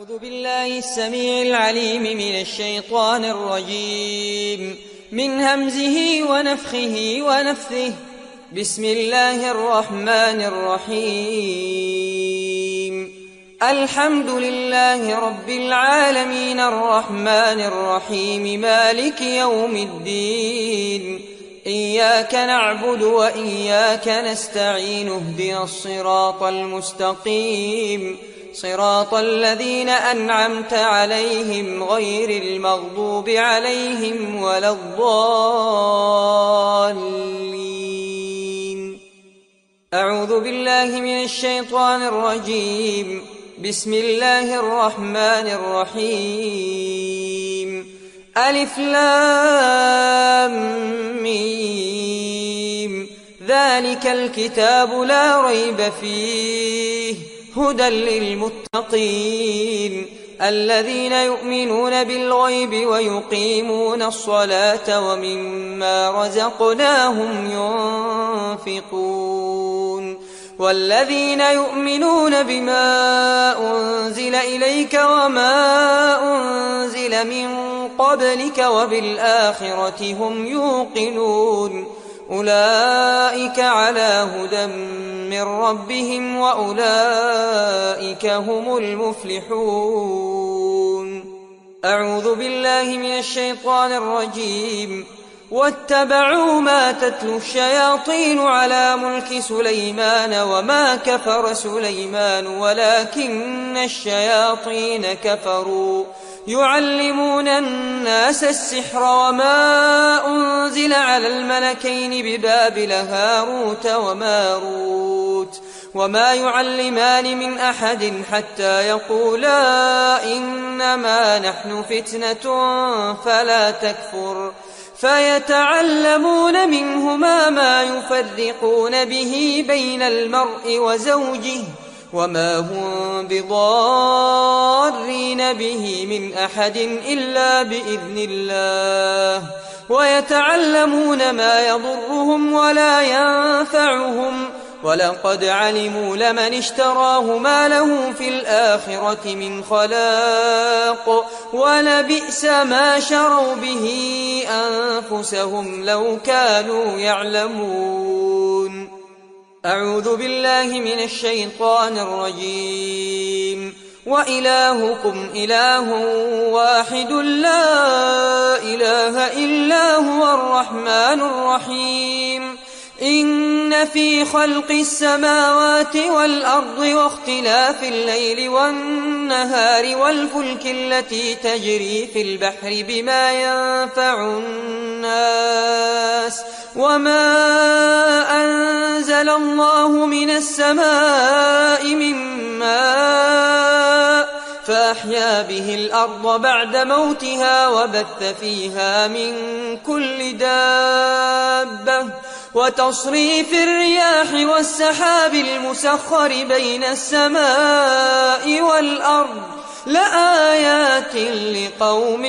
أعوذ بالله السميع العليم من الشيطان الرجيم من همزه ونفخه ونفثه. بسم الله الرحمن الرحيم. الحمد لله رب العالمين الرحمن الرحيم مالك يوم الدين. إياك نعبد وإياك نستعين اهدنا الصراط المستقيم صراط الذين أنعمت عليهم غير المغضوب عليهم ولا الضالين. أعوذ بالله من الشيطان الرجيم. بسم الله الرحمن الرحيم. ألف لام ميم. ذلك الكتاب لا ريب فيه هدى للمتقين الذين يؤمنون بالغيب ويقيمون الصلاة ومما رزقناهم ينفقون والذين يؤمنون بما أنزل إليك وما أنزل من قبلك وبالآخرة هم يوقنون أولئك على هدى من ربهم وأولئك هم المفلحون. أعوذ بالله من الشيطان الرجيم. واتبعوا ما تتلو الشياطين على ملك سليمان وما كفر سليمان ولكن الشياطين كفروا يعلمون الناس السحر وما أنزل على الملكين ببابل هاروت وماروت وما يعلمان من أحد حتى يقولا إنما نحن فتنة فلا تكفر فيتعلمون منهما ما يفرقون به بين المرء وزوجه وما هم بضارين به من أحد إلا بإذن الله ويتعلمون ما يضرهم ولا ينفعهم ولقد علموا لمن اشتراه ما له في الآخرة من خلاق ولبئس ما شروا به أنفسهم لو كانوا يعلمون. أعوذ بالله من الشيطان الرجيم. وإلهكم إله واحد لا إله إلا هو الرحمن الرحيم. إن في خلق السماوات والأرض واختلاف الليل والنهار والفلك التي تجري في البحر بما ينفع الناس وما أنزل الله من السماء من ماء فأحيا به الأرض بعد موتها وبث فيها من كل دابة وتصريف الرياح والسحاب المسخر بين السماء والأرض لآيات لقوم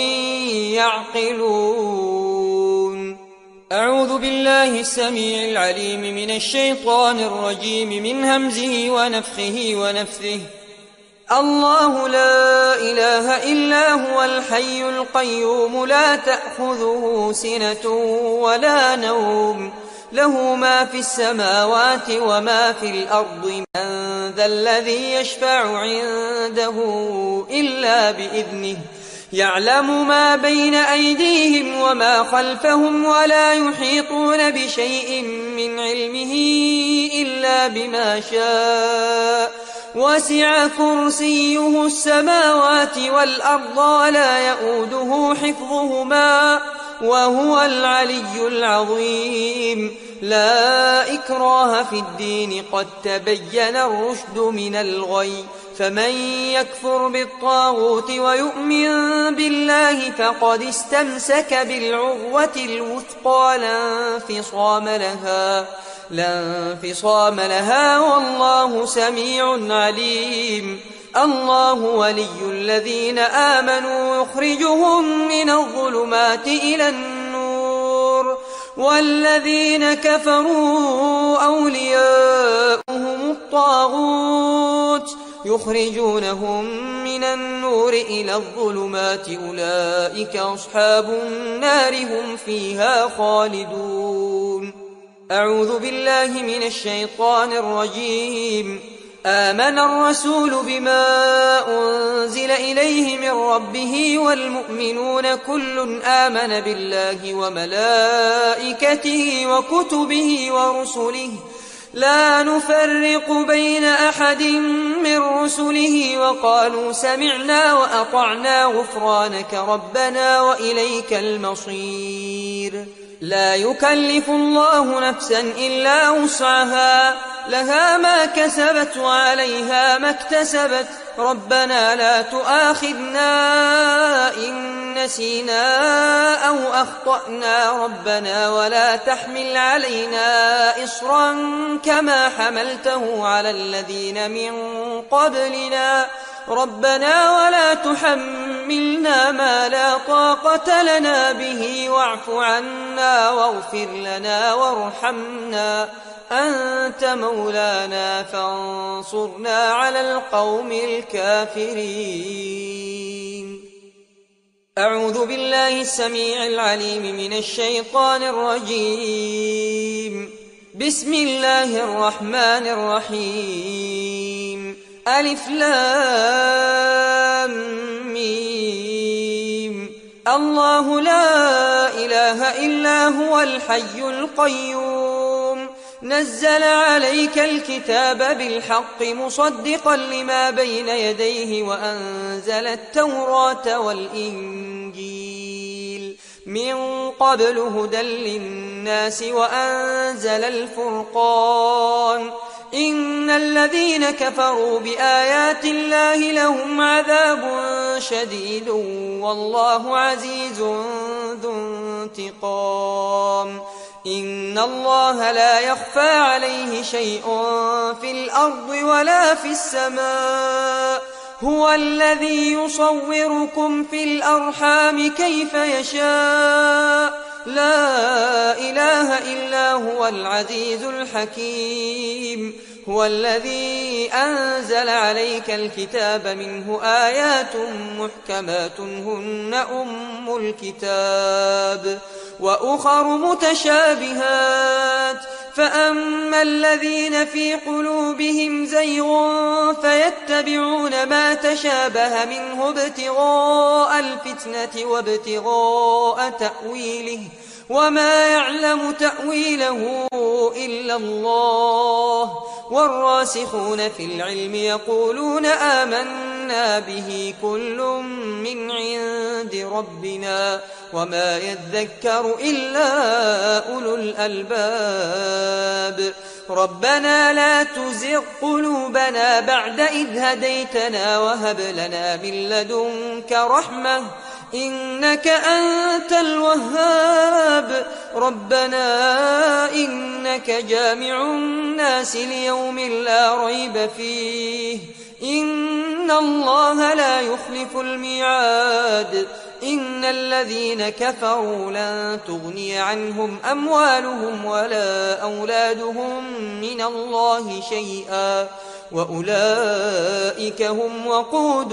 يعقلون. أعوذ بالله السميع العليم من الشيطان الرجيم من همزه ونفخه ونفثه. الله لا إله إلا هو الحي القيوم لا تأخذه سنة ولا نوم له ما في السماوات وما في الأرض من ذا الذي يشفع عنده إلا بإذنه يعلم ما بين أيديهم وما خلفهم ولا يحيطون بشيء من علمه إلا بما شاء وسع كرسيه السماوات والأرض ولا يؤوده حفظهما وهو العلي العظيم. لا إكراه في الدين قد تبين الرشد من الغي فمن يكفر بالطاغوت ويؤمن بالله فقد استمسك بالعروة الوثقى لا انفصام لها والله سميع عليم. الله ولي الذين آمنوا يخرجهم من الظلمات إلى النور والذين كفروا أولياؤهم الطاغوت يخرجونهم من النور إلى الظلمات أولئك أصحاب النار هم فيها خالدون. أعوذ بالله من الشيطان الرجيم. آمن الرسول بما أنزل إليه من ربه والمؤمنون كل آمن بالله وملائكته وكتبه ورسله لا نفرق بين أحد من رسله وقالوا سمعنا وأطعنا غفرانك ربنا وإليك المصير. لا يكلف الله نفسا إلا وسعها لها ما كسبت وعليها ما اكتسبت ربنا لا تؤاخذنا إن نسينا أو أخطأنا ربنا ولا تحمل علينا إصرا كما حملته على الذين من قبلنا ربنا ولا تحملنا ما لا طاقة لنا به واعف عنا واغفر لنا وارحمنا أنت مولانا فانصرنا على القوم الكافرين. أعوذ بالله السميع العليم من الشيطان الرجيم. بسم الله الرحمن الرحيم. ألف لام ميم. الله لا إله إلا هو الحي القيوم نزل عليك الكتاب بالحق مصدقا لما بين يديه وأنزل التوراة والإنجيل من قبل هدى للناس وأنزل الفرقان إن الذين كفروا بآيات الله لهم عذاب شديد والله عزيز ذو انتقام. إن الله لا يخفى عليه شيء في الأرض ولا في السماء هو الذي يصوركم في الأرحام كيف يشاء لا إله إلا هو العزيز الحكيم. هو الذي أنزل عليك الكتاب منه آيات محكمات هن أم الكتاب وأخر متشابهات فأما الذين في قلوبهم زيغ فيتبعون ما تشابه منه ابتغاء الفتنة وابتغاء تأويله وما يعلم تأويله إلا الله والراسخون في العلم يقولون آمنا به كل من عند ربنا وما يذكر إلا أولو الألباب. ربنا لا تزغ قلوبنا بعد إذ هديتنا وهب لنا من لدنك رحمة إنك أنت الوهاب. ربنا إنك جامع الناس ليوم لا ريب فيه إن الله لا يخلف الميعاد. إن الذين كفروا لن تغني عنهم أموالهم ولا أولادهم من الله شيئا وأولئك هم وقود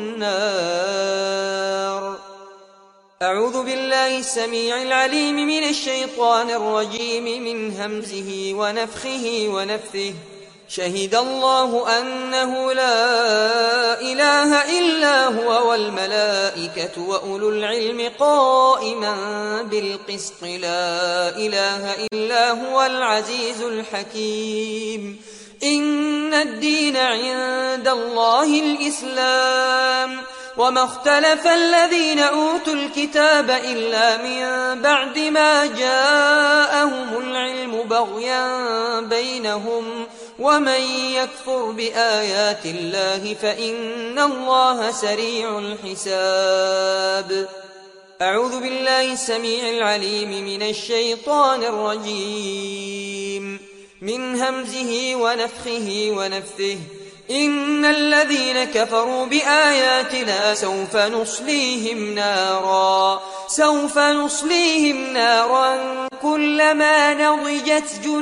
النار. أعوذ بالله السميع العليم من الشيطان الرجيم من همزه ونفخه ونفثه. شهد الله أنه لا إله إلا هو والملائكة وأولو العلم قائما بالقسط لا إله إلا هو العزيز الحكيم. إن الدين عند الله الإسلام وما اختلف الذين أوتوا الكتاب إلا من بعد ما جاءهم العلم بغيا بينهم ومن يكفر بآيات الله فإن الله سريع الحساب. أعوذ بالله السميع العليم من الشيطان الرجيم من همزه ونفخه ونفثه. إن الذين كفروا بآياتنا سوف نصليهم نارا كلما نضجت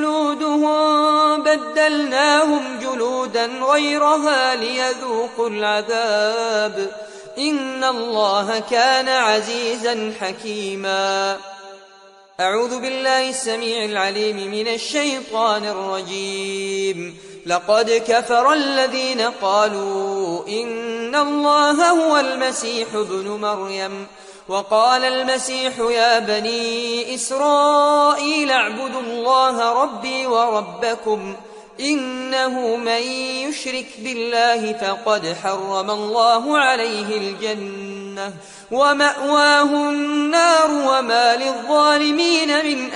جلودهم بدلناهم جلودا غيرها ليذوقوا العذاب إن الله كان عزيزا حكيما. أعوذ بالله السميع العليم من الشيطان الرجيم. لقد كفر الذين قالوا إن الله هو المسيح ابن مريم وقال المسيح يا بني إسرائيل اعبدوا الله ربي وربكم إنه من يشرك بالله فقد حرم الله عليه الجنة ومأواه النار وما للظالمين من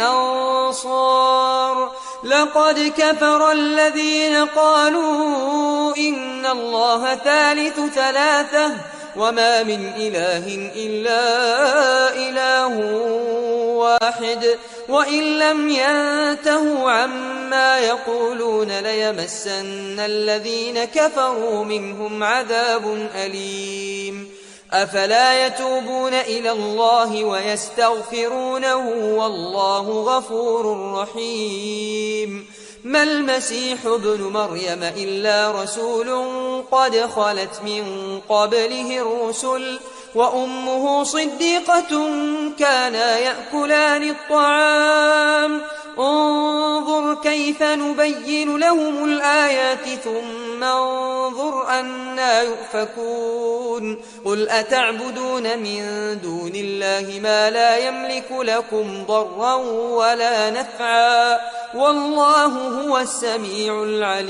أنصار. لقد كفر الذين قالوا إن الله ثالث ثلاثة وما من إله إلا إله واحد وإن لم ينتهوا عما يقولون ليمسن الذين كفروا منهم عذاب أليم. أفلا يتوبون إلى الله ويستغفرونه والله غفور رحيم. ما المسيح ابن مريم إلا رسول قد خلت من قبله الرسل وأمه صديقة كانا يأكلان الطعام انظر كيف نبين لهم الآيات ثم انظر أنا يؤفكون. قل أتعبدون من دون الله ما لا يملك لكم ضرا ولا نفعا والله هو السميع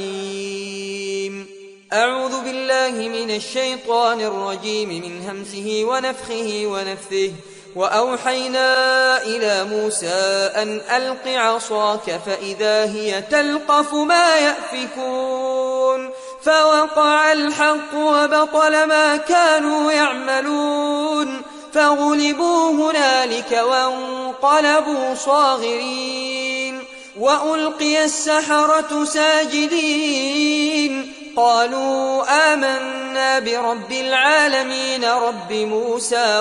العليم. أعوذ بالله من الشيطان الرجيم من همزه ونفخه ونفثه. وأوحينا إلى موسى أن ألق عصاك فإذا هي تلقف ما يأفكون فوقع الحق وبطل ما كانوا يعملون فغلبوا هنالك وانقلبوا صاغرين وألقي السحرة ساجدين قالوا آمنا برب العالمين رب موسى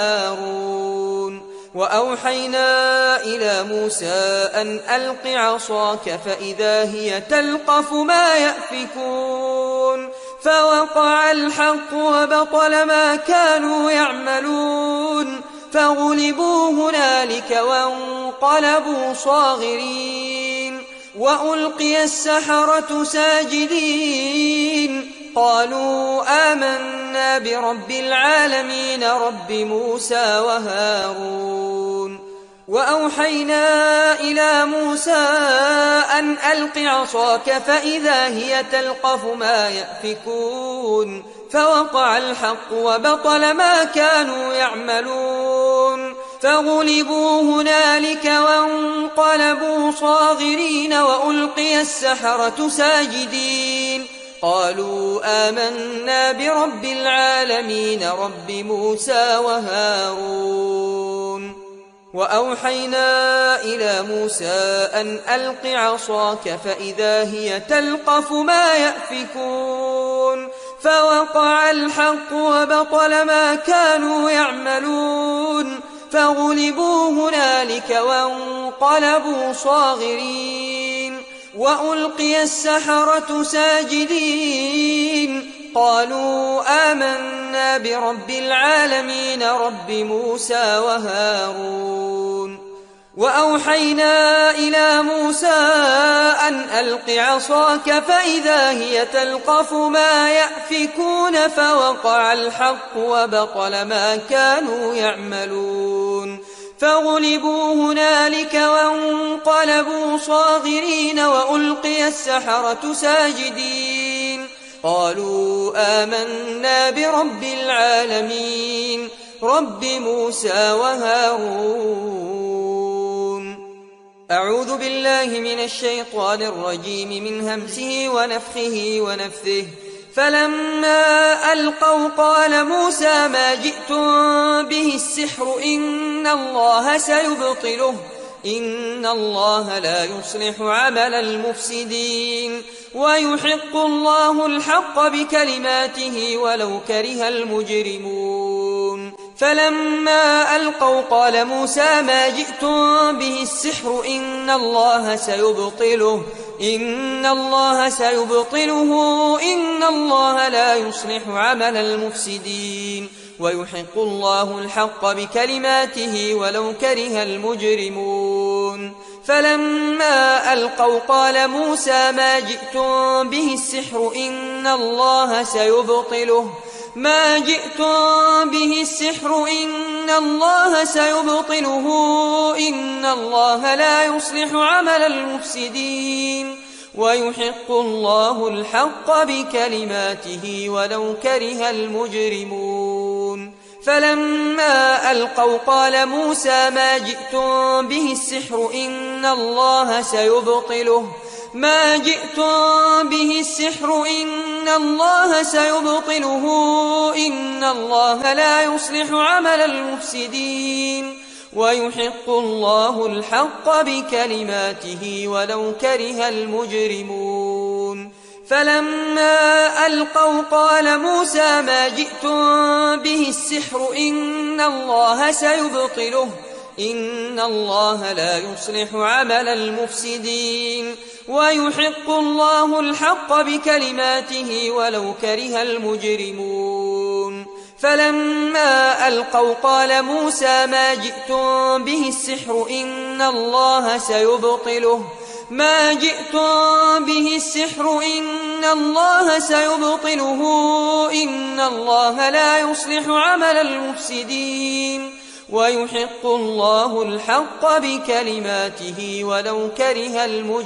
وهارون. وأوحينا إلى موسى أن ألق عصاك فإذا هي تلقف ما يأفكون فوقع الحق وبطل ما كانوا يعملون فغلبوا هنالك وانقلبوا صاغرين وألقي السحرة ساجدين قالوا آمنا برب العالمين رب موسى وهارون. وأوحينا إلى موسى أن ألق عصاك فإذا هي تلقف ما يأفكون فوقع الحق وبطل ما كانوا يعملون فغلبوا هنالك وانقلبوا صاغرين وألقي السحرة ساجدين قالوا آمنا برب العالمين رب موسى وهارون. وأوحينا إلى موسى أن ألق عصاك فإذا هي تلقف ما يأفكون فوقع الحق وبطل ما كانوا يعملون فغلبوا هنالك وانقلبوا صاغرين وألقي السحرة ساجدين قالوا آمنا برب العالمين رب موسى وهارون. وأوحينا إلى موسى أن ألق عصاك فإذا هي تلقف ما يأفكون فوقع الحق وبطل ما كانوا يعملون فغلبوا هنالك وانقلبوا صاغرين وألقي السحرة ساجدين قالوا آمنا برب العالمين رب موسى وهارون. أعوذ بالله من الشيطان الرجيم من همزه ونفخه ونفثه. فلما ألقوا قال موسى ما جئتم به السحر إن الله سيبطله إن الله لا يصلح عمل المفسدين ويحق الله الحق بكلماته ولو كره المجرمون فلما ألقوا قال موسى ما جئتم به السحر إن الله سيبطله إن الله لا يصلح عمل المفسدين ويحق الله الحق بكلماته ولو كره المجرمون فلما ألقوا قال موسى ما جئتم به السحر إن الله سيبطله إن الله لا يصلح عمل المفسدين ويحق الله الحق بكلماته ولو كره المجرمون فلما ألقوا قال موسى ما جئتم به السحر إن الله سيبطله إن الله لا يصلح عمل المفسدين ويحق الله الحق بكلماته ولو كره المجرمون فلما ألقوا قال موسى ما جئتم به السحر إن الله سيبطله إن الله لا يصلح عمل المفسدين ويحق الله الحق بكلماته ولو كره المجرمون فلما ألقوا قال موسى ما جئتم به السحر إن الله سيبطله إن الله لا يصلح عمل المفسدين ويحق الله الحق بكلماته ولو كره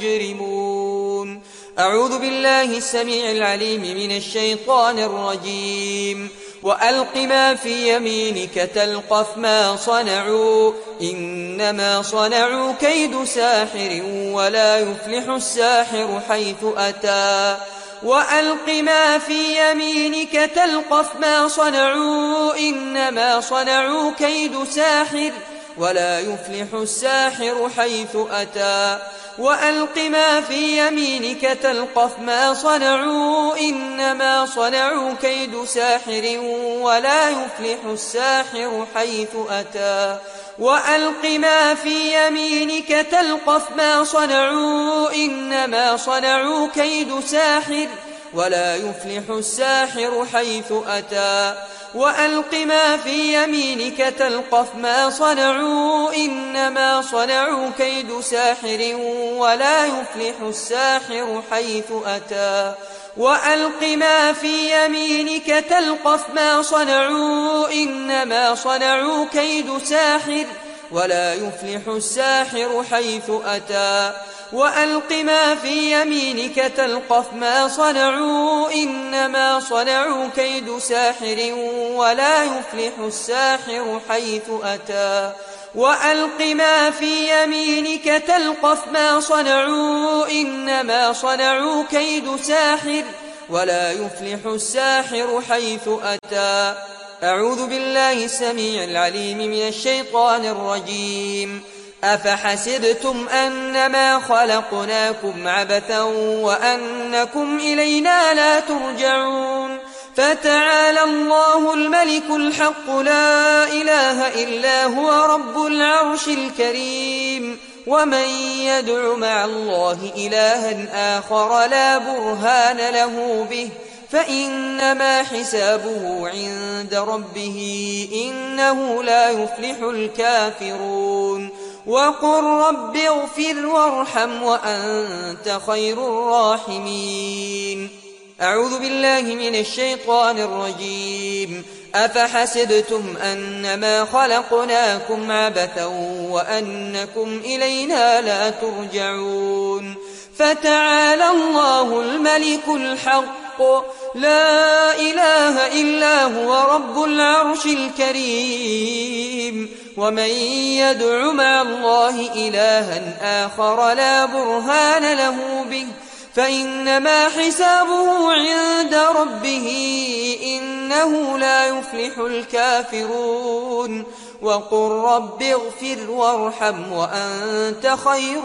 المجرمون أعوذ بالله السميع العليم من الشيطان الرجيم وألق ما في يمينك تلقف ما صنعوا إنما صنعوا كيد ساحر ولا يفلح الساحر حيث أتى وألق ما في يمينك تلقف ما صنعوا إنما صنعوا كيد ساحر ولا يفلح الساحر حيث أتى وألق ما في يمينك تلقف ما صنعوا إنما صنعوا كيد ساحر ولا يفلح الساحر حيث أتى وألق ما في يمينك تلقف ما صنعوا إنما صنعوا كيد ساحر ولا يفلح الساحر حيث أتى وألق ما في يمينك تلقف ما صنعوا إنما صنعوا كيد ساحر ولا يفلح الساحر حيث أتى وألق ما في يمينك تلقف ما صنعوا إنما صنعوا كيد ساحر ولا يفلح الساحر حيث أتى وألق ما في يمينك تلقف ما صنعوا إنما صنعوا كيد ساحر ولا يفلح الساحر حيث أتى وألق ما في يمينك تلقف ما صنعوا إنما صنعوا كيد ساحر ولا يفلح الساحر حيث أتى أعوذ بالله السميع العليم من الشيطان الرجيم أفحسبتم أنما خلقناكم عبثا وأنكم إلينا لا ترجعون فتعالى الله الملك الحق لا إله إلا هو رب العرش الكريم ومن يدع مع الله إلها آخر لا برهان له به فإنما حسابه عند ربه إنه لا يفلح الكافرون وقل رب اغفر وارحم وأنت خير الراحمين أعوذ بالله من الشيطان الرجيم أفحسبتم أنما خلقناكم عبثا وأنكم إلينا لا ترجعون فتعالى الله الملك الحق لا إله إلا هو رب العرش الكريم ومن يدع مع الله إلها آخر لا برهان له به فإنما حسابه عند ربه إنه لا يفلح الكافرون وقل رب اغفر وارحم وأنت خير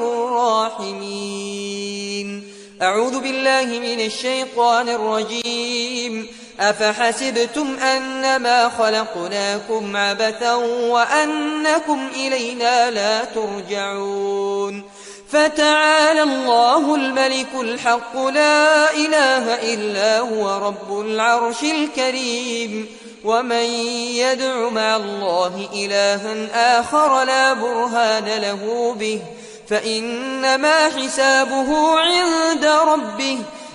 الراحمين. أعوذ بالله من الشيطان الرجيم. أفحسبتم أنما خلقناكم عبثا وأنكم إلينا لا ترجعون. فتعالى الله الملك الحق لا إله إلا هو رب العرش الكريم. ومن يدع مع الله إلها آخر لا برهان له به فإنما حسابه عند ربه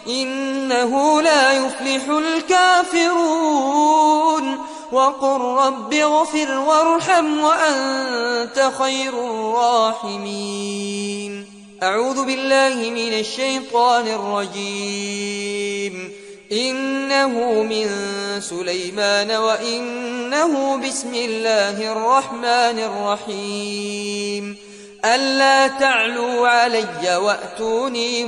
إنه لا يفلح الكافرون. وقل رب اغفر وارحم وأنت خير الراحمين. أعوذ بالله من الشيطان الرجيم. إنه من سليمان وإنه بسم الله الرحمن الرحيم. ألا تعلوا علي وأتوني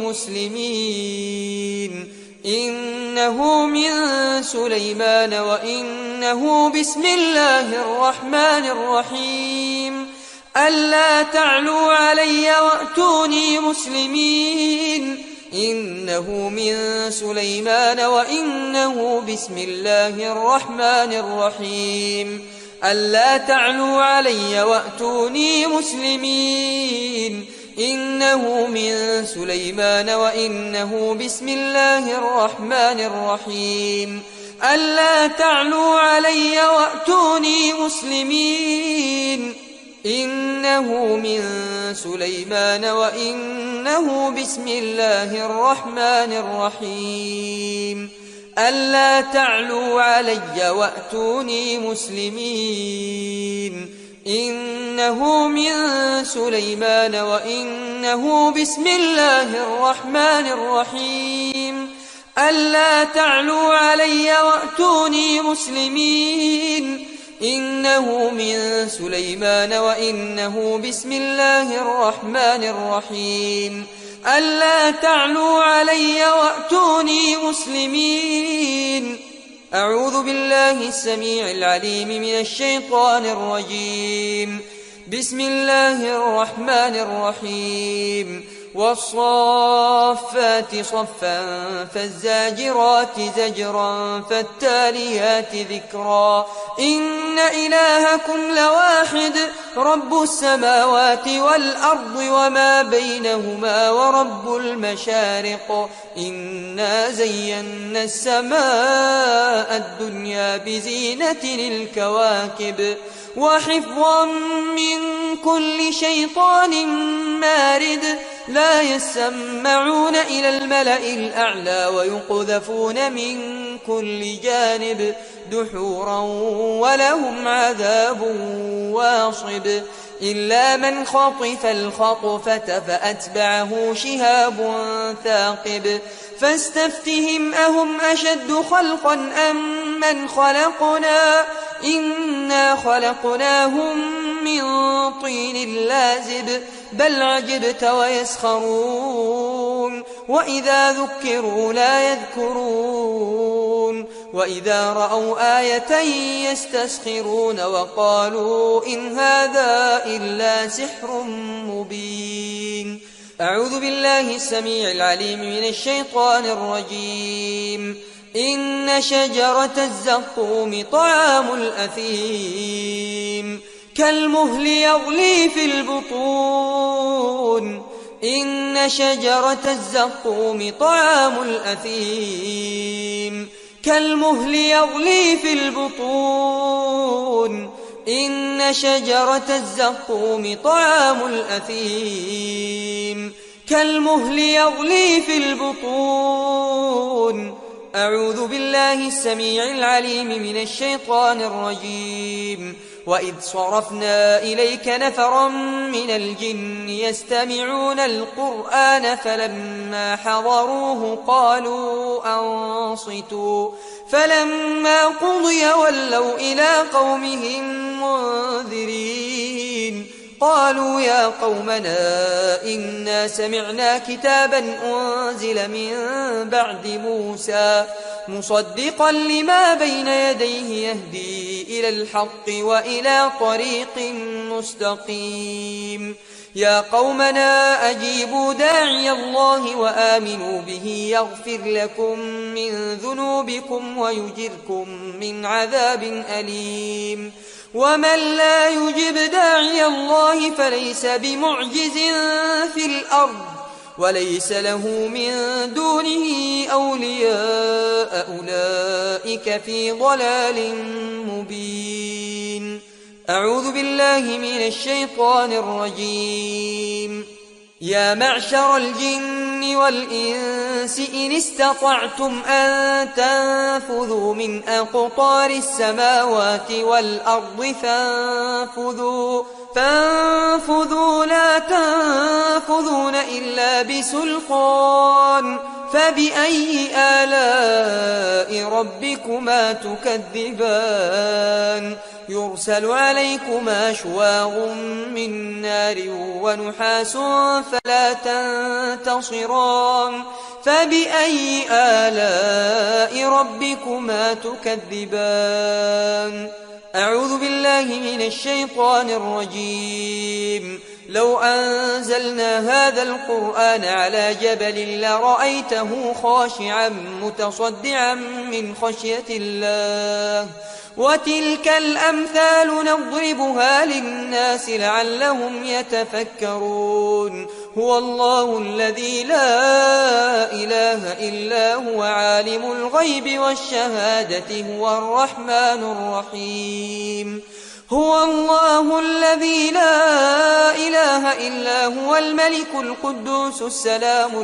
مسلمين. إنه من سليمان وإنه بسم الله الرحمن الرحيم. ألا تعلوا علي وأتوني مسلمين. إنه من سليمان وإنه بسم الله الرحمن الرحيم. ألا تعلوا علي وأتوني مسلمين. إنه من سليمان وإنه بسم الله الرحمن الرحيم. ألا تعلوا علي وأتوني مسلمين. إنه من سليمان وإنه بسم الله الرحمن الرحيم. ألا تعلوا علي وأتوني مسلمين. إنه من سليمان وإنه بسم الله الرحمن الرحيم. ألا تعلوا علي وأتوني مسلمين. إنه من سليمان وإنه بسم الله الرحمن الرحيم. ألا تعلوا علي وأتوني مسلمين. أعوذ بالله السميع العليم من الشيطان الرجيم. بسم الله الرحمن الرحيم. والصافات صفا فالزاجرات زجرا فالتاليات ذكرا. إن إلهكم لواحد رب السماوات والأرض وما بينهما ورب المشارق. إنا زينا السماء الدنيا بزينة الكواكب وحفظا من كل شيطان مارد. لا يسمعون إلى الملأ الأعلى ويقذفون من كل جانب دحورا ولهم عذاب واصب. إلا من خطف الخطفة فأتبعه شهاب ثاقب. فاستفتهم أهم أشد خلقا أم من خلقنا إنا خلقناهم من طين لازب. بل عجبت ويسخرون. وإذا ذكروا لا يذكرون. وإذا رأوا آية يستسخرون وقالوا إن هذا إلا سحر مبين. أعوذ بالله السميع العليم من الشيطان الرجيم. إن شجرة الزقوم طعام الأثيم كالمهل يغلي في البطون. إن شجرة الزقوم طعام الأثيم كالمهل يغلي في البطون. إن شجرة الزقوم طعام الأثيم كالمهل يغلي في البطون. أعوذ بالله السميع العليم من الشيطان الرجيم. وإذ صرفنا إليك نفرا من الجن يستمعون القرآن فلما حضروه قالوا أنصتوا فلما قضي ولوا إلى قومهم منذرين. قالوا يا قومنا إنا سمعنا كتابا أنزل من بعد موسى مصدقا لما بين يديه يهدي إلى الحق وإلى طريق مستقيم يا قومنا أجيبوا داعي الله وآمنوا به يغفر لكم من ذنوبكم ويجركم من عذاب أليم ومن لا يجب داعي الله فليس بمعجز في الأرض وليس له من دونه أولياء أولئك في ضلال مبين أعوذ بالله من الشيطان الرجيم يا معشر الجن والإنس إن استطعتم أن تنفذوا من أقطار السماوات والأرض فانفذوا لا تنفذون إلا بسلطان فبأي آلاء ربكما تكذبان يرسل عليكما شواظ من نار ونحاس فلا تنتصران فبأي آلاء ربكما تكذبان أعوذ بالله من الشيطان الرجيم لو أنزلنا هذا القرآن على جبل لرأيته خاشعا متصدعا من خشية الله وتلك الأمثال نضربها للناس لعلهم يتفكرون هو الله الذي لا إله إلا هو عالم الغيب والشهادة هو الرحمن الرحيم هو الله الذي لا إله إلا هو الملك القدوس السلام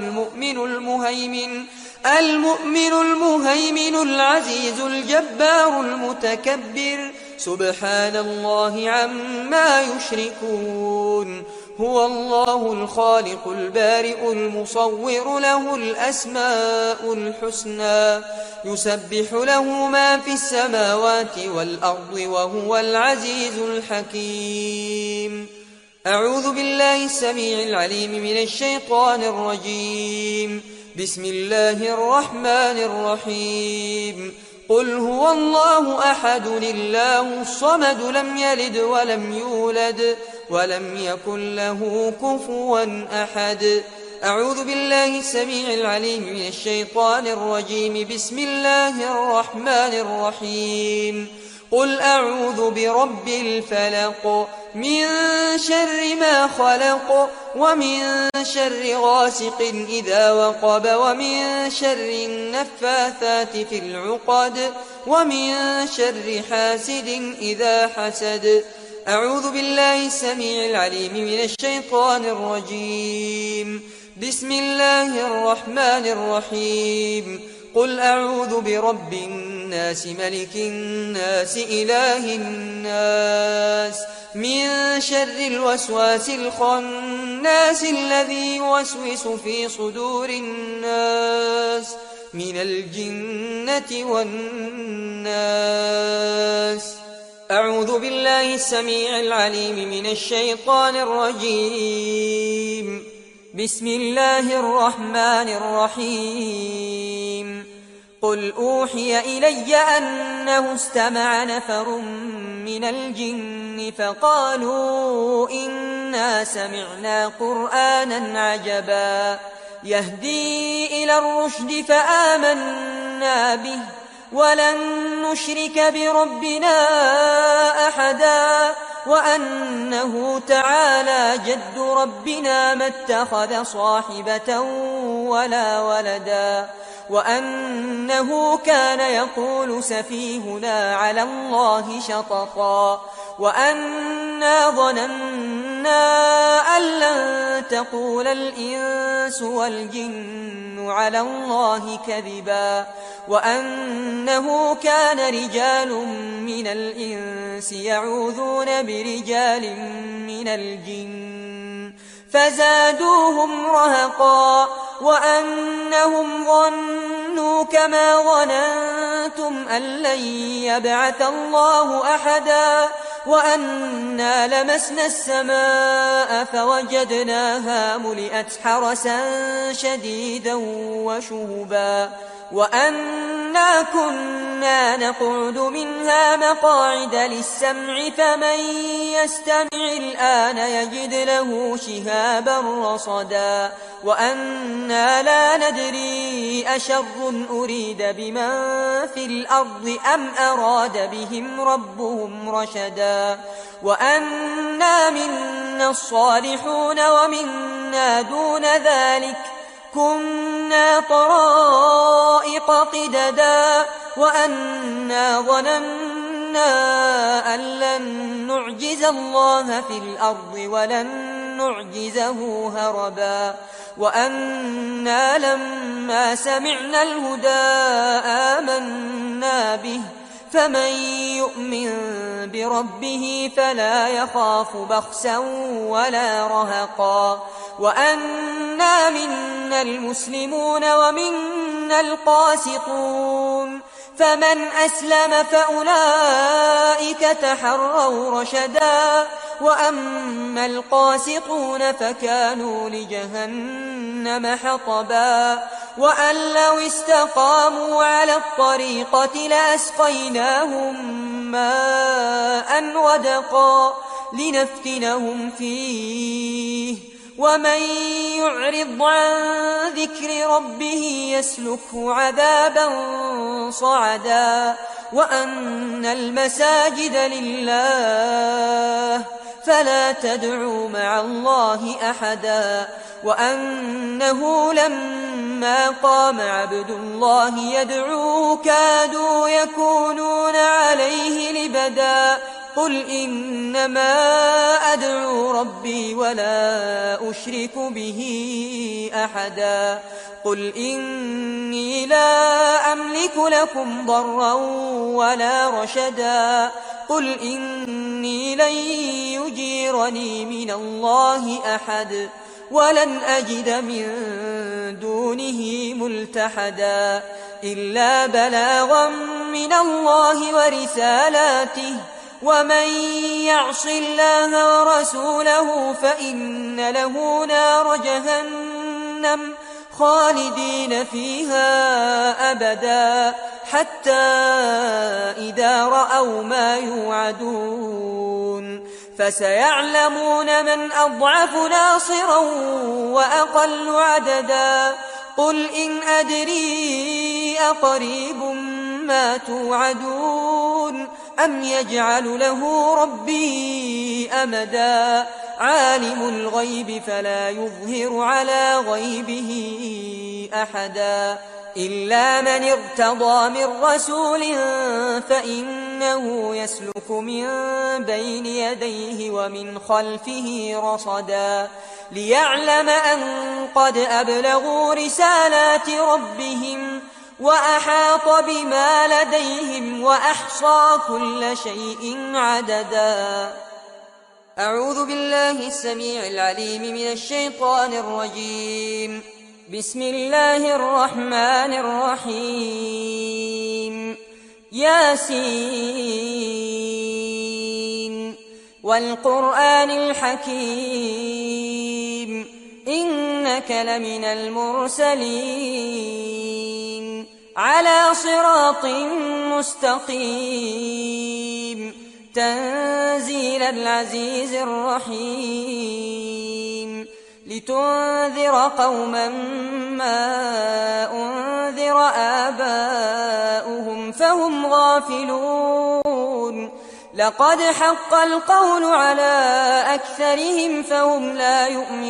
المؤمن المهيمن العزيز الجبار المتكبر سبحان الله عما يشركون هو الله الخالق البارئ المصور له الأسماء الحسنى يسبح له ما في السماوات والأرض وهو العزيز الحكيم أعوذ بالله السميع العليم من الشيطان الرجيم بسم الله الرحمن الرحيم قل هو الله أحد الله الصمد لم يلد ولم يولد ولم يكن له كفوا أحد أعوذ بالله السميع العليم من الشيطان الرجيم بسم الله الرحمن الرحيم قل أعوذ برب الفلق من شر ما خلق ومن شر غاسق إذا وقب ومن شر النفاثات في العقد ومن شر حاسد إذا حسد أعوذ بالله السميع العليم من الشيطان الرجيم بسم الله الرحمن الرحيم قل أعوذ برب الناس ملك الناس إله الناس من شر الوسواس الخناس الذي يوسوس في صدور الناس من الجنة والناس أعوذ بالله السميع العليم من الشيطان الرجيم بسم الله الرحمن الرحيم قل أوحي إلي أنه استمع نفر من الجن فقالوا إنا سمعنا قرآنا عجبا يهدي إلى الرشد فآمنا به ولن نشرك بربنا أحدا وأنه تعالى جد ربنا ما اتخذ صاحبة ولا ولدا وأنه كان يقول سفيهنا على الله شططا وأنا ظننا أن لن تقول الإنس والجن على الله كذبا وأنه كان رجال من الإنس يعوذون برجال من الجن فزادوهم رهقا وأنهم ظنوا كما ظننتم أن لن يبعث الله أحدا وأنا لمسنا السماء فوجدناها ملئت حرسا شديدا وشهبا وأنا كنا نقعد منها مقاعد للسمع فمن يستمع الآن يجد له شهابا رصدا وأنا لا ندري أشر أريد بمن في الأرض أم أراد بهم ربهم رشدا وأنا منا الصالحون ومنا دون ذلك كنا طرائق قددا وأنا ظننا أن لن نعجز الله في الأرض ولن نعجزه هربا وأنا لما سمعنا الهدى آمنا به فمن يؤمن بربه فلا يخاف بخسا ولا رهقا وأنا منا المسلمون ومنا القاسطون فمن أسلم فأولئك تحروا رشدا وأما القاسطون فكانوا لجهنم حطبا وأن لو استقاموا على الطريقة لأسقيناهم ماء غدقا لنفتنهم فيه ومن يعرض عن ذكر ربه يسلكه عذابا صعدا وأن المساجد لله فلا تدعوا مع الله أحدا وأنه لما قام عبد الله يدعوه كادوا يكونون عليه لبدا قل إنما أدعو ربي ولا أشرك به أحدا قل إني لا أملك لكم ضرا ولا رشدا قل إني لن يجيرني من الله أحد ولن أجد من دونه ملتحدا إلا بلاغا من الله ورسالاته ومن يعص الله ورسوله فإن له نار جهنم خالدين فيها أبدا حتى إذا رأوا ما يوعدون فسيعلمون من أضعف ناصرا وأقل عددا قل إن أدري أقريب ما توعدون أم يجعل له ربي أمدا عالم الغيب فلا يظهر على غيبه أحدا إلا من ارتضى من رسول فإنه يسلك من بين يديه ومن خلفه رصدا ليعلم أن قد أبلغوا رسالات ربهم وأحاط بما لديهم وأحصى كل شيء عددا أعوذ بالله السميع العليم من الشيطان الرجيم بسم الله الرحمن الرحيم ياسين والقرآن الحكيم إنك لمن المرسلين على صراط مستقيم تنزيل العزيز الرحيم لتنذر قوما ما أنذر آباؤهم فهم غافلون لقد حق القول على أكثرهم فهم لا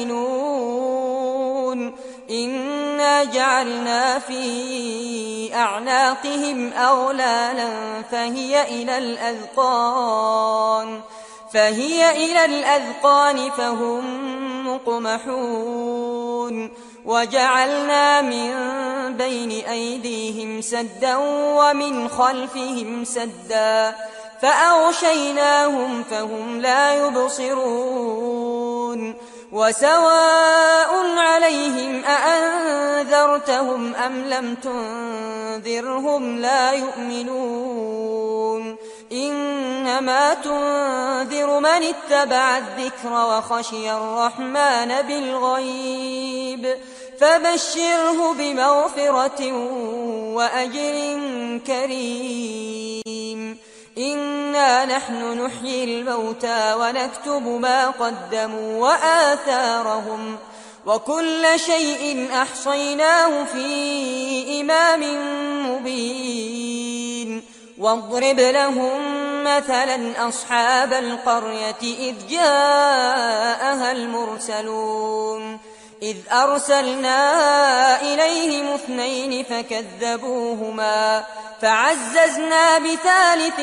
يؤمنون إنا جعلنا في أعناقهم أغلالا فهي إلى الأذقان فهم مقمحون وجعلنا من بين أيديهم سدا ومن خلفهم سدا فأغشيناهم فهم لا يبصرون وسواء عليهم أأنذرتهم أم لم تنذرهم لا يؤمنون إنما تنذر من اتبع الذكر وخشي الرحمن بالغيب فبشره بمغفرة وأجر كريم إنا نحن نحيي الموتى ونكتب ما قدموا وآثارهم وكل شيء أحصيناه في إمام مبين واضرب لهم مثلا أصحاب القرية إذ جاءها المرسلون إذ أرسلنا إليهم 2 فكذبوهما فعززنا بثالث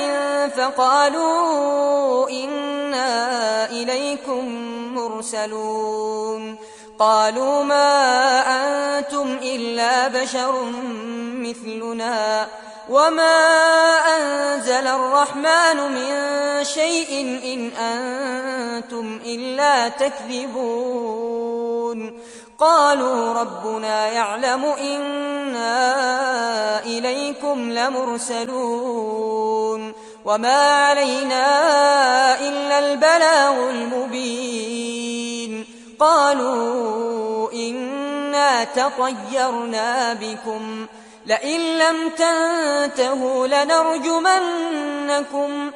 فقالوا إنا إليكم مرسلون قالوا ما أنتم إلا بشر مثلنا وما أنزل الرحمن من شيء إن أنتم إلا تكذبون قالوا ربنا يعلم إنا إليكم لمرسلون وما علينا إلا البلاغ المبين قالوا إنا تطيرنا بكم لئن لم تنتهوا لنرجمنكم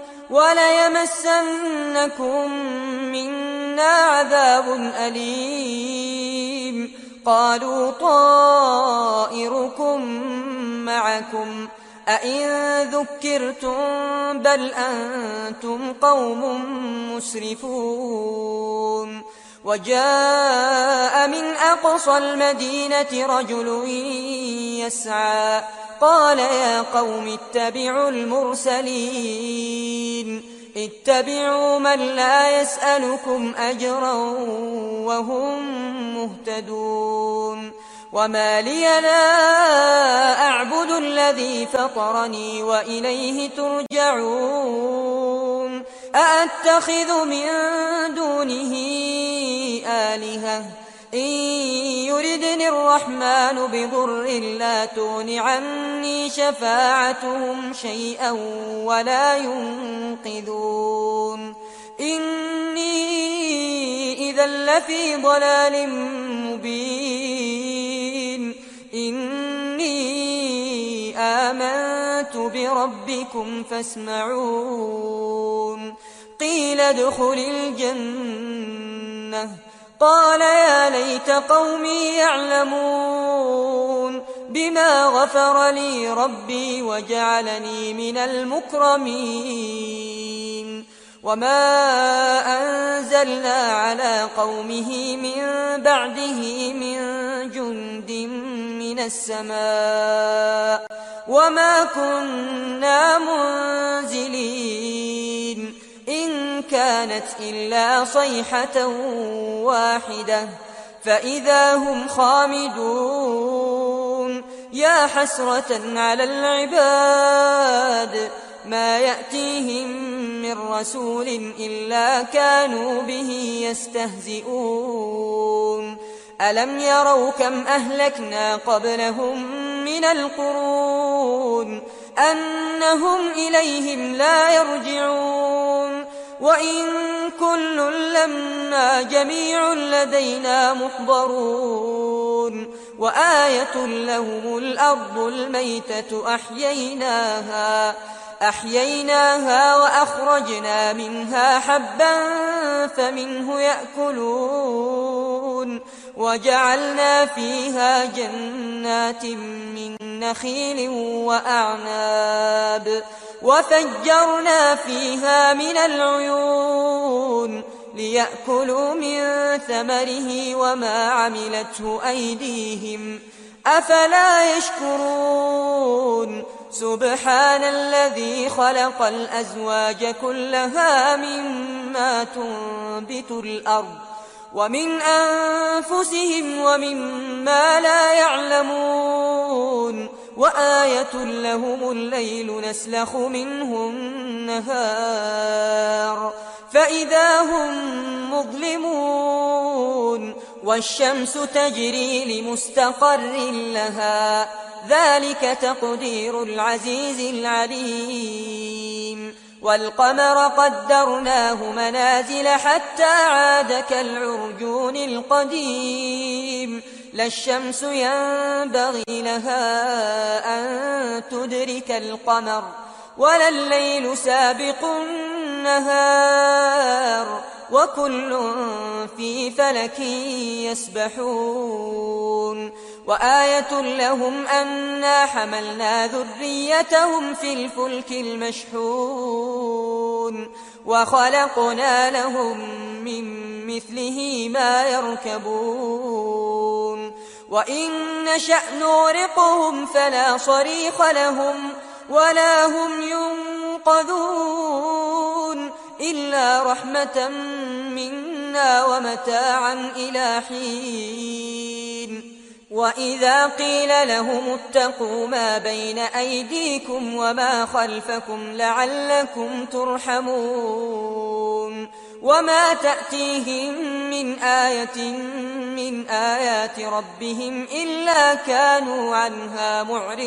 وليمسنكم منا عذاب أليم قالوا طائركم معكم أئن ذكرتم بل أنتم قوم مسرفون وجاء من أقصى المدينة رجل يسعى قال يا قوم اتبعوا المرسلين اتبعوا من لا يسألكم أجرا وهم مهتدون وما لي لا أعبد الذي فطرني وإليه ترجعون أأتخذ من دونه آلهة إن يردني الرحمن بضر لا تغن عني شفاعتهم شيئا ولا ينقذون إني إذا لفي ضلال مبين إني آمنت بربكم فاسمعون قيل ادخل الجنة قال يا ليت قومي يعلمون بما غفر لي ربي وجعلني من المكرمين وما أنزلنا على قومه من بعده من جند من السماء وما كنا منزلين إن كانت إلا صيحة واحدة فإذا هم خامدون يا حسرة على العباد ما يأتيهم من رسول إلا كانوا به يستهزئون ألم يروا كم أهلكنا قبلهم من القرون أنهم إليهم لا يرجعون وإن كل لما جميع لدينا محضرون وآية لهم الأرض الميتة أحييناها وأخرجنا منها حبا فمنه يأكلون وجعلنا فيها جنات من نخيل وأعناب وفجرنا فيها من العيون ليأكلوا من ثمره وما عملته أيديهم أفلا يشكرون سبحان الذي خلق الأزواج كلها مما تنبت الأرض ومن أنفسهم ومما لا يعلمون وآية لهم الليل نسلخ منه النهار فإذا هم مظلمون والشمس تجري لمستقر لها ذلك تقدير العزيز العليم والقمر قدرناه منازل حتى عاد كالعرجون القديم لا الشمس ينبغي لها أن تدرك القمر ولا الليل سابق النهار وكل في فلك يسبحون وآية لهم أنا حملنا ذريتهم في الفلك المشحون وخلقنا لهم من مثله ما يركبون وإن نشأ نغرقهم فلا صريخ لهم ولا هم ينقذون إلا رحمة منا ومتاعا إلى حين وإذا قيل لهم اتقوا ما بين أيديكم وما خلفكم لعلكم ترحمون وما تأتيهم من آية من آيات ربهم إلا كانوا عنها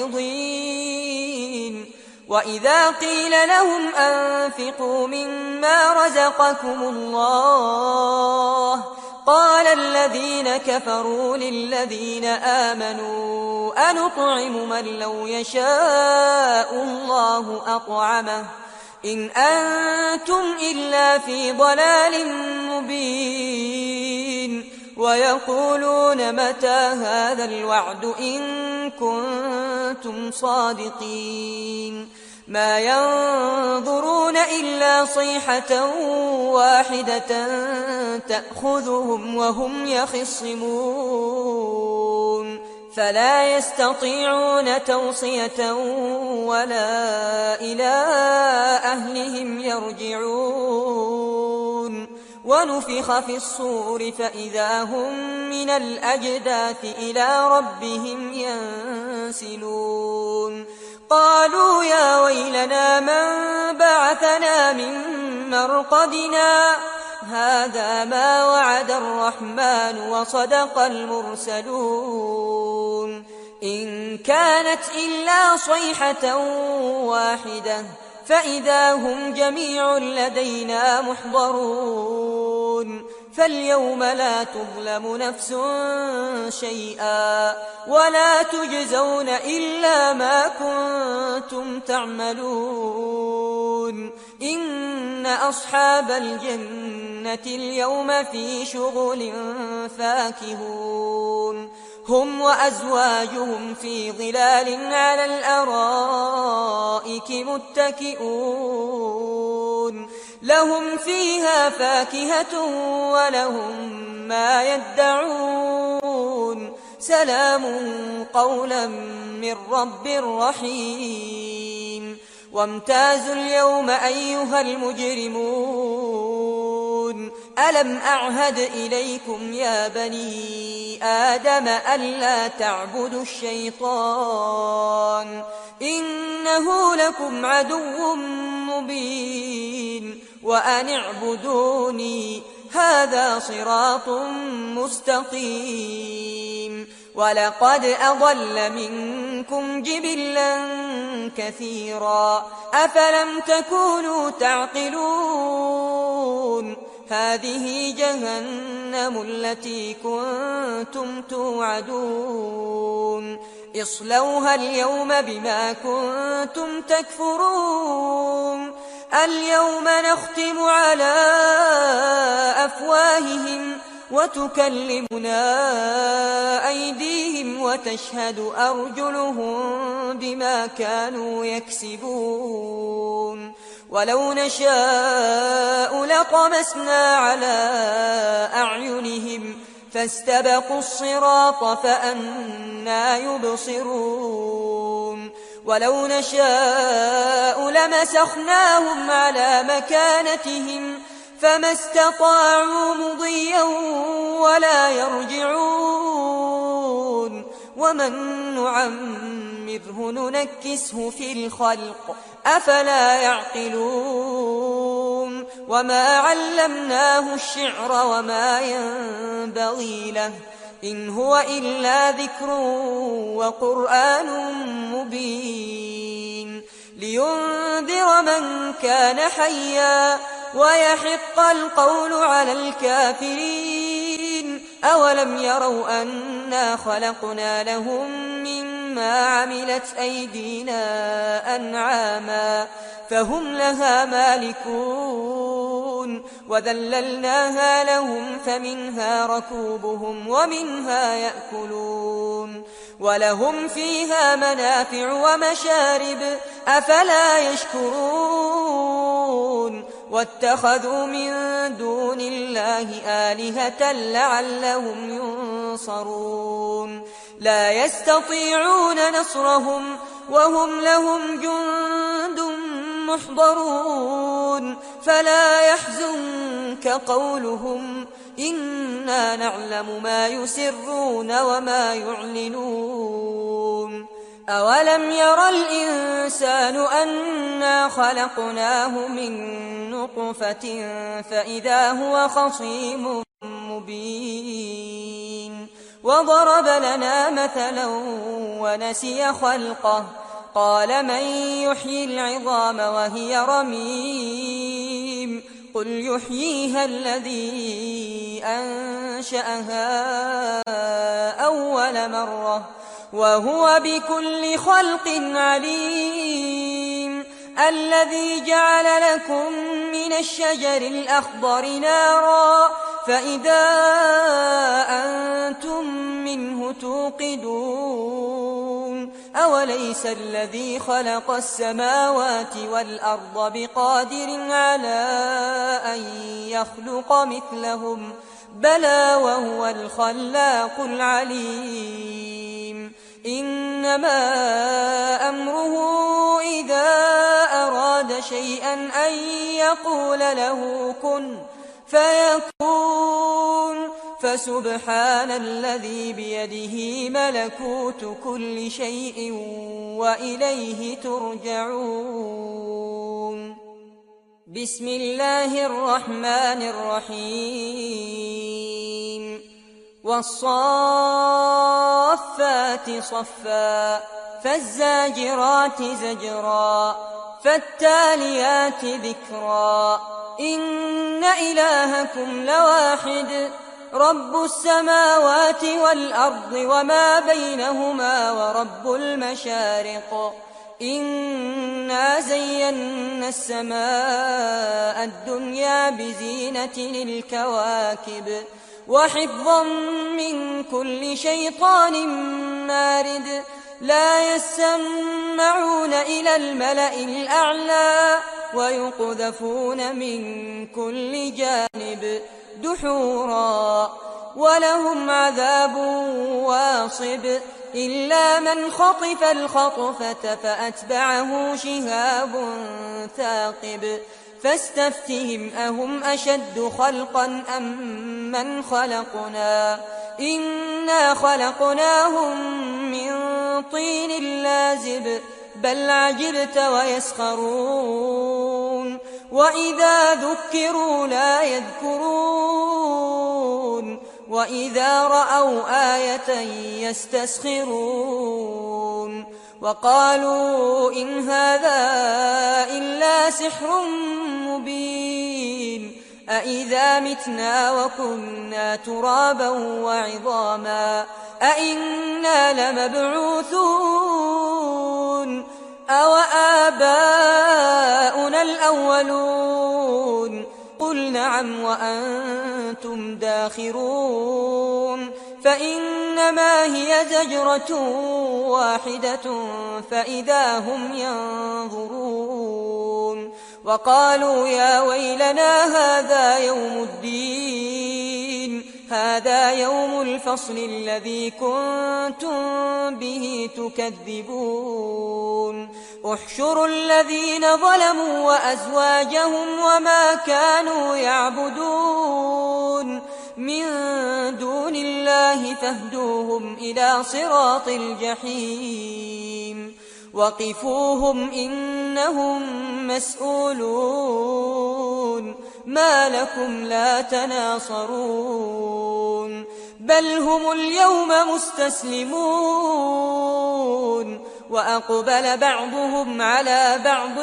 معرضين وإذا قيل لهم أنفقوا مما رزقكم الله قال الذين كفروا للذين آمنوا أنطعم من لو يشاء الله أطعمه إن أنتم إلا في ضلال مبين ويقولون متى هذا الوعد إن كنتم صادقين ما ينظرون إلا صيحة واحدة تأخذهم وهم يخصمون فلا يستطيعون توصية ولا إلى أهلهم يرجعون ونفخ في الصور فإذا هم من الأجداث إلى ربهم ينسلون قالوا يا ويلنا من بعثنا من مرقدنا هذا ما وعد الرحمن وصدق المرسلون إن كانت إلا صيحة واحدة فإذا هم جميع لدينا محضرون فاليوم لا تظلم نفس شيئا ولا تجزون إلا ما كنتم تعملون إن أصحاب الجنة اليوم في شغل فاكهون هم وأزواجهم في ظلال على الأرائك متكئون لهم فيها فاكهة ولهم ما يدعون سلام قولا من رب رحيم وامتازوا اليوم أيها المجرمون ألم أعهد إليكم يا بني آدم ألا تعبدوا الشيطان إنه لكم عدو مبين وأن اعبدوني هذا صراط مستقيم ولقد أضل منكم جبلا كثيرا أفلم تكونوا تعقلون هذه جهنم التي كنتم توعدون اصلوها اليوم بما كنتم تكفرون اليوم نختم على أفواههم وتكلمنا أيديهم وتشهد أرجلهم بما كانوا يكسبون ولو نشاء لطمسنا على أعينهم فاستبقوا الصراط فأنى يبصرون ولو نشاء لمسخناهم على مكانتهم فما استطاعوا مضيا ولا يرجعون ومن نعمره ننكسه في الخلق أفلا يعقلون وما علمناه الشعر وما ينبغي له إن هو إلا ذكر وقرآن مبين لينذر من كان حيا ويحق القول على الكافرين. أولم يروا أنا خلقنا لهم مما عملت أيدينا أنعاما فهم لها مالكون وذللناها لهم فمنها ركوبهم ومنها يأكلون ولهم فيها منافع ومشارب أفلا يشكرون واتخذوا من دون الله آلهة لعلهم ينصرون لا يستطيعون نصرهم وهم لهم جند محضرون فلا يحزنك قولهم إنا نعلم ما يسرون وما يعلنون أولم ير الإنسان أنا خلقناه من نطفة فإذا هو خصيم مبين وضرب لنا مثلا ونسي خلقه قال من يحيي العظام وهي رميم قل يحييها الذي أنشأها أول مرة وهو بكل خلق عليم الذي جعل لكم من الشجر الأخضر نارا فإذا أنتم منه توقدون أوليس الذي خلق السماوات والأرض بقادر على أن يخلق مثلهم بلى وهو الخلاق العليم إنما أمره إذا أراد شيئا أن يقول له كن فيكون فسبحان الذي بيده ملكوت كل شيء وإليه ترجعون بسم الله الرحمن الرحيم والصافات صفا فالزاجرات زجرا فالتاليات ذكرا إن إلهكم لواحد رب السماوات والأرض وما بينهما ورب المشارق إنا زينا السماء الدنيا بزينة للكواكب وحفظا من كل شيطان مارد لا يسمعون إلى الملأ الأعلى ويقذفون من كل جانب دحورا ولهم عذاب واصب إلا من خطف الخطفة فأتبعه شهاب ثاقب فاستفتهم أهم أشد خلقا أم من خلقنا إنا خلقناهم من طين لازب بل عجبت ويسخرون وإذا ذكروا لا يذكرون وإذا رأوا آية يستسخرون وقالوا إن هذا إلا سحر مبين أإذا متنا وكنا ترابا وعظاما أإنا لمبعوثون أو آباؤنا الأولون قل نعم وأنتم داخرون فإنما هي زجرة واحدة فإذا هم ينظرون وقالوا يا ويلنا هذا يوم الدين هذا يوم الفصل الذي كنتم به تكذبون احشروا الذين ظلموا وأزواجهم وما كانوا يعبدون من دون الله فاهدوهم إلى صراط الجحيم وقفوهم إنهم مسؤولون ما لكم لا تناصرون بل هم اليوم مستسلمون وأقبل بعضهم على بعض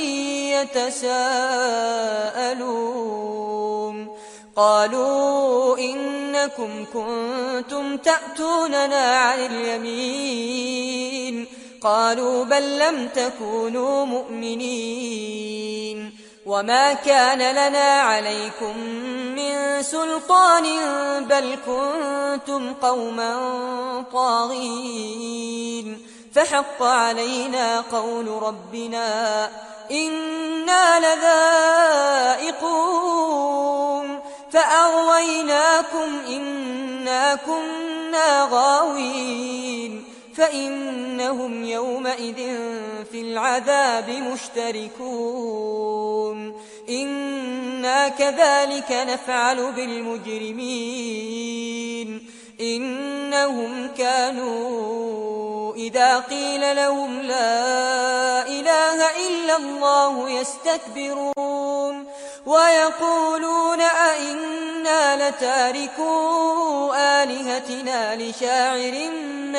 يتساءلون قالوا إنكم كنتم تأتوننا عن اليمين قالوا بل لم تكونوا مؤمنين وما كان لنا عليكم من سلطان بل كنتم قوما طاغين فحق علينا قول ربنا إنا لذائقون فأغويناكم إنا كنا غاوين فإنهم يومئذ في العذاب مشتركون إنا كذلك نفعل بالمجرمين إنهم كانوا إذا قيل لهم لا إله إلا الله يستكبرون ويقولون أئنا لتاركو آلهتنا لشاعر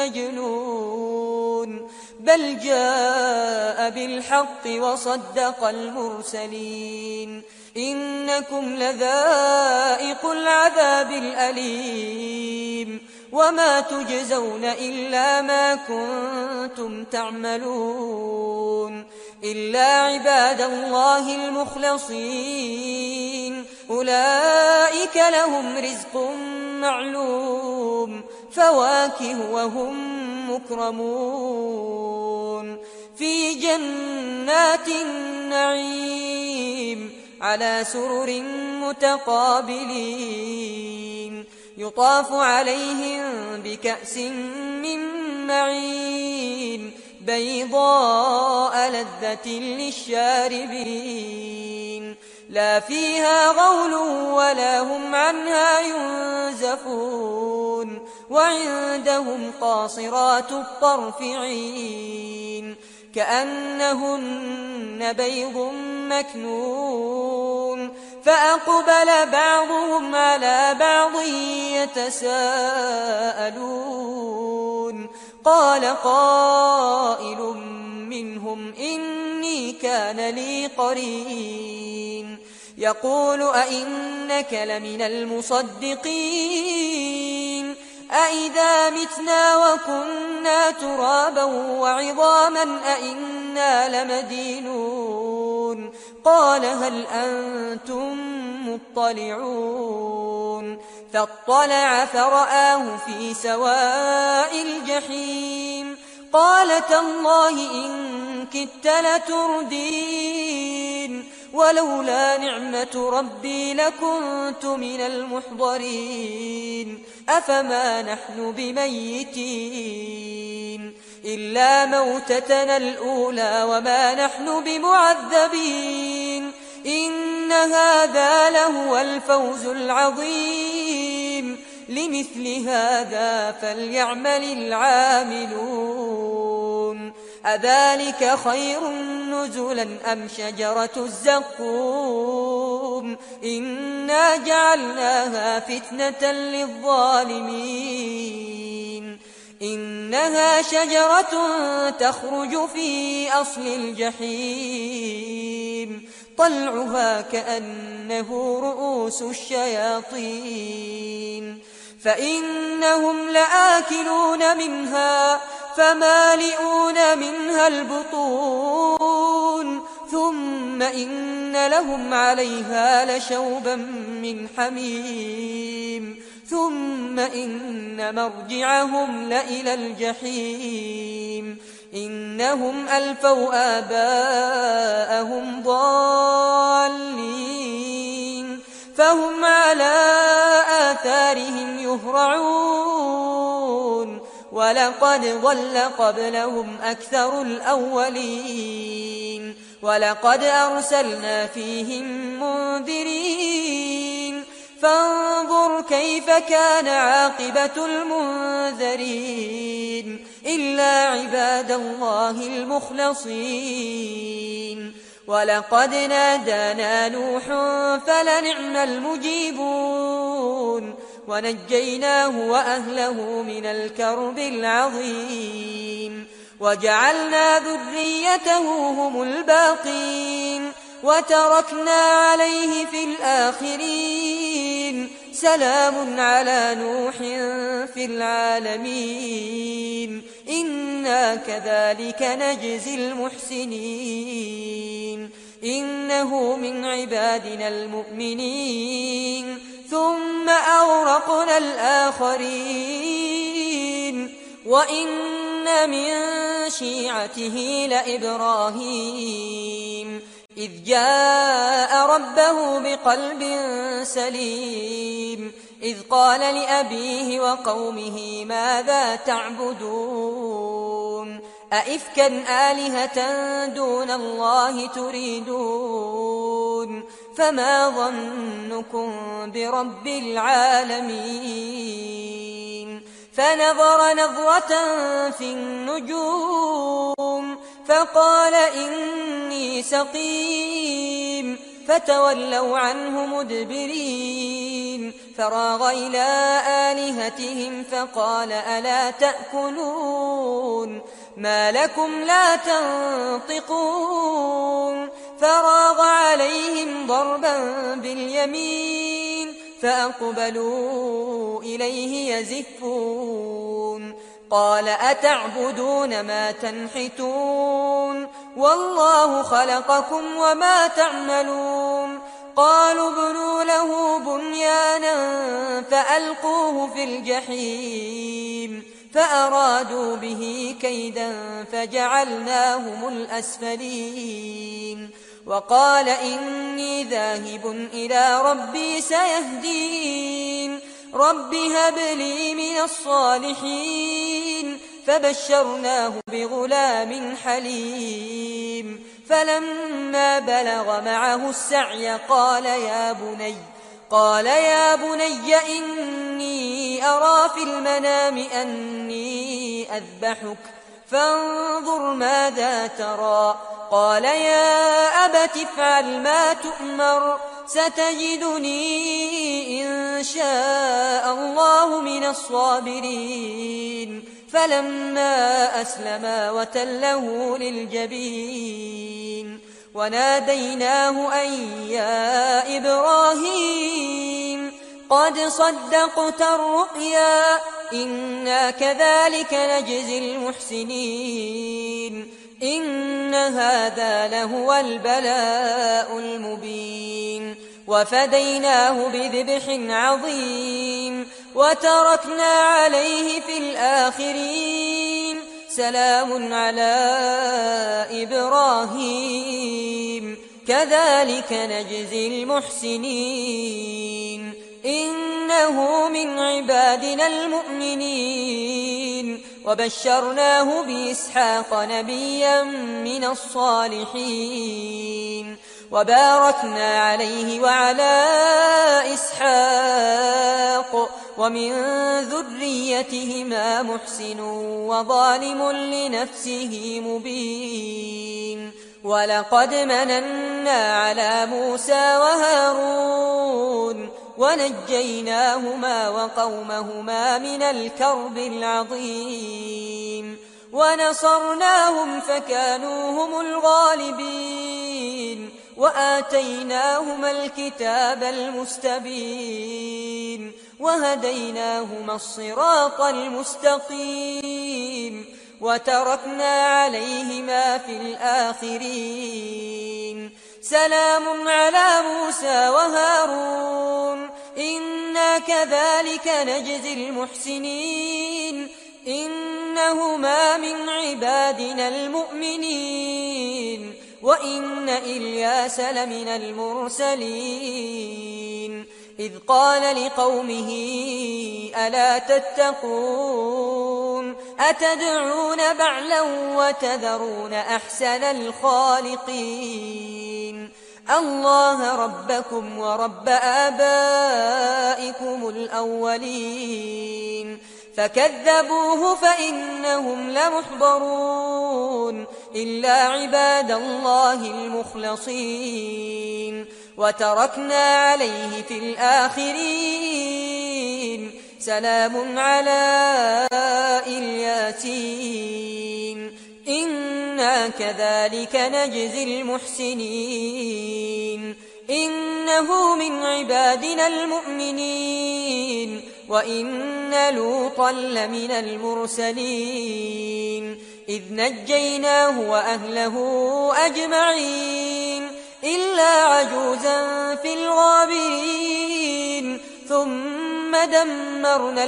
مجنون بل جاء بالحق وصدق المرسلين إنكم لذائق العذاب الأليم وما تجزون إلا ما كنتم تعملون إلا عباد الله المخلصين أولئك لهم رزق معلوم فواكه وهم مكرمون في جنات النعيم على سرر متقابلين يطاف عليهم بكأس من معين بيضاء لذة للشاربين لا فيها غول ولا هم عنها ينزفون وعندهم قاصرات الطرف عين كأنهن بيض مكنون فأقبل بعضهم على بعض يتساءلون قال قائل منهم إني كان لي قرين يقول أئنك لمن المصدقين أئذا متنا وكنا ترابا وعظاما أئنا لمدينون قال هل أنتم مطلعون فاطلع فرآه في سواء الجحيم قال تالله إن كدت لتردين ولولا نعمة ربي لكنت من المحضرين أفما نحن بميتين إلا موتتنا الأولى وما نحن بمعذبين إن هذا لهو الفوز العظيم لمثل هذا فليعمل العاملون أذلك خير نزلا أم شجرة الزقوم إنا جعلناها فتنة للظالمين إنها شجرة تخرج في أصل الجحيم طلعها كأنه رؤوس الشياطين فإنهم لآكلون منها فمالئون منها البطون ثم إن لهم عليها لشوبا من حميم ثم إن مرجعهم لإلى الجحيم إنهم ألفوا آباءهم ضالين فهم على آثارهم يهرعون ولقد ضل قبلهم أكثر الأولين ولقد أرسلنا فيهم منذرين فانظر كيف كان عاقبة المنذرين إلا عباد الله المخلصين ولقد نادانا نوح فلنعم المجيبون ونجيناه وأهله من الكرب العظيم وجعلنا ذريته هم الباقين وتركنا عليه في الآخرين سلام على نوح في العالمين إنا كذلك نجزي المحسنين إنه من عبادنا المؤمنين ثم أغرقنا الآخرين وإن من شيعته لإبراهيم إذ جاء ربه بقلب سليم إذ قال لأبيه وقومه ماذا تعبدون أئفكا آلهة دون الله تريدون فما ظنكم برب العالمين فنظر نظرة في النجوم فقال إني سقيم فتولوا عنه مدبرين فراغ إلى آلهتهم فقال ألا تأكلون ما لكم لا تنطقون فراغ عليهم ضربا باليمين فأقبلوا إليه يزفون قال أتعبدون ما تنحتون والله خلقكم وما تعملون قالوا ابنوا له بنيانا فألقوه في الجحيم فأرادوا به كيدا فجعلناهم الأسفلين وقال إني ذاهب إلى ربي سيهدين رب هب لي من الصالحين فبشرناه بغلام حليم فلما بلغ معه السعي قال يا بني إني أرى في المنام أني أذبحك فانظر ماذا ترى قال يا أبت افعل ما تؤمر ستجدني إن شاء الله من الصابرين فلما أسلما وتله للجبين وناديناه أن يا إبراهيم قد صدقت الرؤيا إنا كذلك نجزي المحسنين إن هذا لهو البلاء المبين وفديناه بذبح عظيم وتركنا عليه في الآخرين سلام على إبراهيم كذلك نجزي المحسنين إنه من عبادنا المؤمنين وبشرناه بإسحاق نبيا من الصالحين وباركنا عليه وعلى إسحاق ومن ذريتهما محسن وظالم لنفسه مبين ولقد مننا على موسى وهارون ونجيناهما وقومهما من الكرب العظيم ونصرناهم فكانوا هم الغالبين وآتيناهما الكتاب المستبين وهديناهما الصراط المستقيم وتركنا عليهما في الآخرين سلام على موسى وهارون إنا كذلك نجزي المحسنين إنهما من عبادنا المؤمنين وإن إلياس لمن المرسلين إذ قال لقومه ألا تتقون أتدعون بعلا وتذرون أحسن الخالقين الله ربكم ورب آبائكم الأولين فكذبوه فإنهم لمحضرون إلا عباد الله المخلصين وتركنا عليه في الآخرين سلام على الياسين إنا كذلك نجزي المحسنين إنه من عبادنا المؤمنين وإن لوطا لمن المرسلين إذ نجيناه وأهله أجمعين إلا عجوزا في الغابرين ثم دمرنا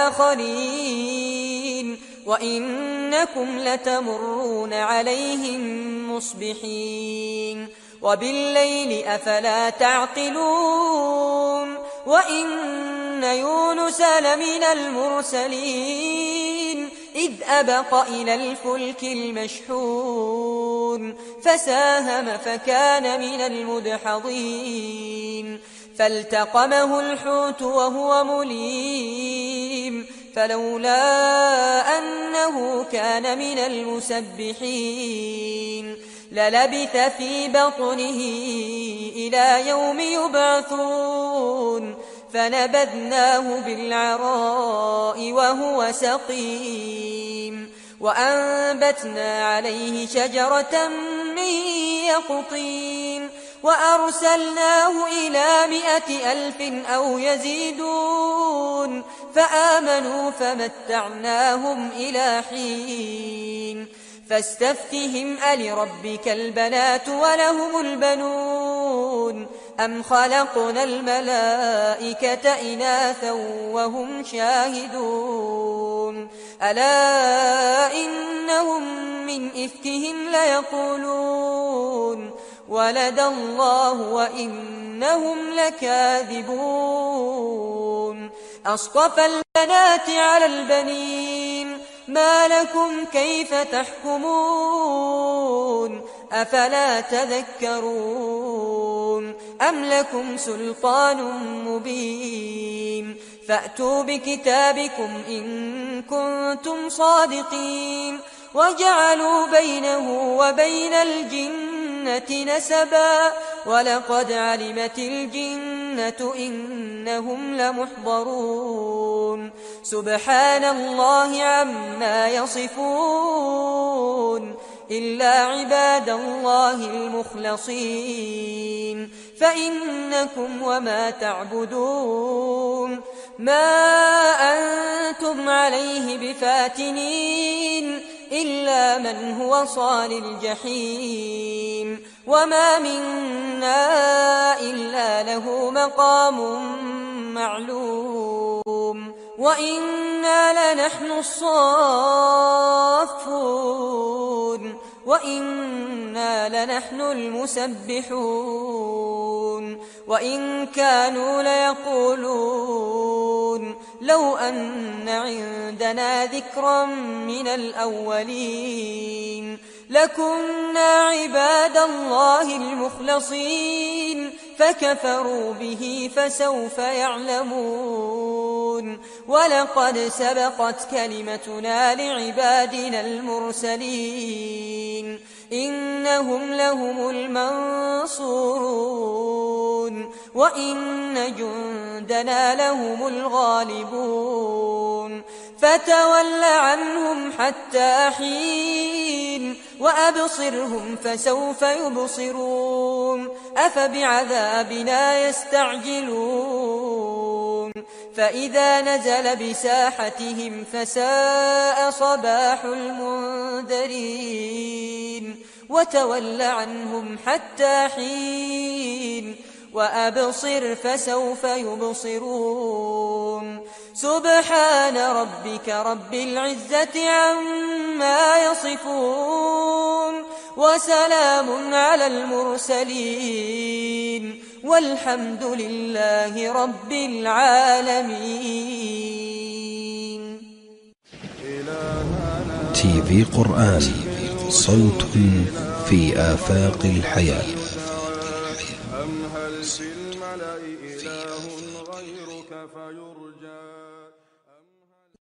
الآخرين وإنكم لتمرون عليهم مصبحين وبالليل أفلا تعقلون وإن يونس لمن المرسلين إذ أبق إلى الفلك المشحون فساهم فكان من المدحضين فالتقمه الحوت وهو مليم فلولا أنه كان من المسبحين للبث في بطنه إلى يوم يبعثون فنبذناه بالعراء وهو سقيم وأنبتنا عليه شجرة من يقطين وأرسلناه إلى 100,000 أو يزيدون فآمنوا فمتعناهم إلى حين فاستفتهم ألربك البنات ولهم البنون أم خلقنا الملائكة إناثا وهم شاهدون ألا إنهم من إفكهم ليقولون ولد الله وإنهم لكاذبون أصطفى البنات على البنين ما لكم كيف تحكمون أفلا تذكرون أم لكم سلطان مبين فأتوا بكتابكم إن كنتم صادقين وجعلوا بينه وبين الجنة نسبا ولقد علمت الجنة إنهم لمحضرون سبحان الله عما يصفون إلا عباد الله المخلصين فإنكم وما تعبدون ما أنتم عليه بفاتنين إلا من هو صال الجحيم وما منا إلا له مقام معلوم وإنا لنحن الصافون وإنا لنحن المسبحون وإن كانوا ليقولون لو أن عندنا ذكرا من الأولين لكنا عباد الله المخلصين فكفروا به فسوف يعلمون ولقد سبقت كلمتنا لعبادنا المرسلين إنهم لهم المنصورون وإن جندنا لهم الغالبون فتول عنهم حتى حين وأبصرهم فسوف يبصرون أفبعذابنا يستعجلون فإذا نزل بساحتهم فساء صباح المنذرين وتول عنهم حتى حين وأبصر فسوف يبصرون سبحان ربك رب العزة عما يصفون وسلام على المرسلين والحمد لله رب العالمين. TV قرآن صوت في آفاق الحياة.